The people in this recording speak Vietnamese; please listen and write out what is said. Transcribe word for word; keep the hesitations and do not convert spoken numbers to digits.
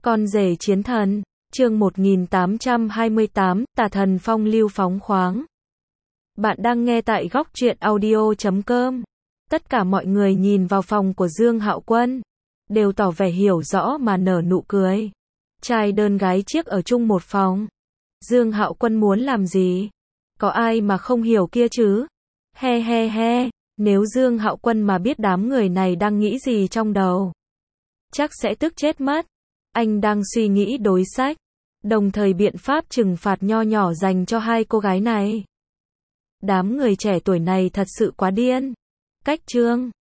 Con rể chiến thần, chương một nghìn tám trăm hai mươi tám, tà thần phong lưu phóng khoáng. Bạn đang nghe tại góc truyện audio chấm com. Tất cả mọi người nhìn vào phòng của Dương Hạo Quân, đều tỏ vẻ hiểu rõ mà nở nụ cười. Trai đơn gái chiếc ở chung một phòng. Dương Hạo Quân muốn làm gì? Có ai mà không hiểu kia chứ? He he he, nếu Dương Hạo Quân mà biết đám người này đang nghĩ gì trong đầu, chắc sẽ tức chết mất. Anh đang suy nghĩ đối sách, đồng thời biện pháp trừng phạt nho nhỏ dành cho hai cô gái này. Đám người trẻ tuổi này thật sự quá điên. Cách chương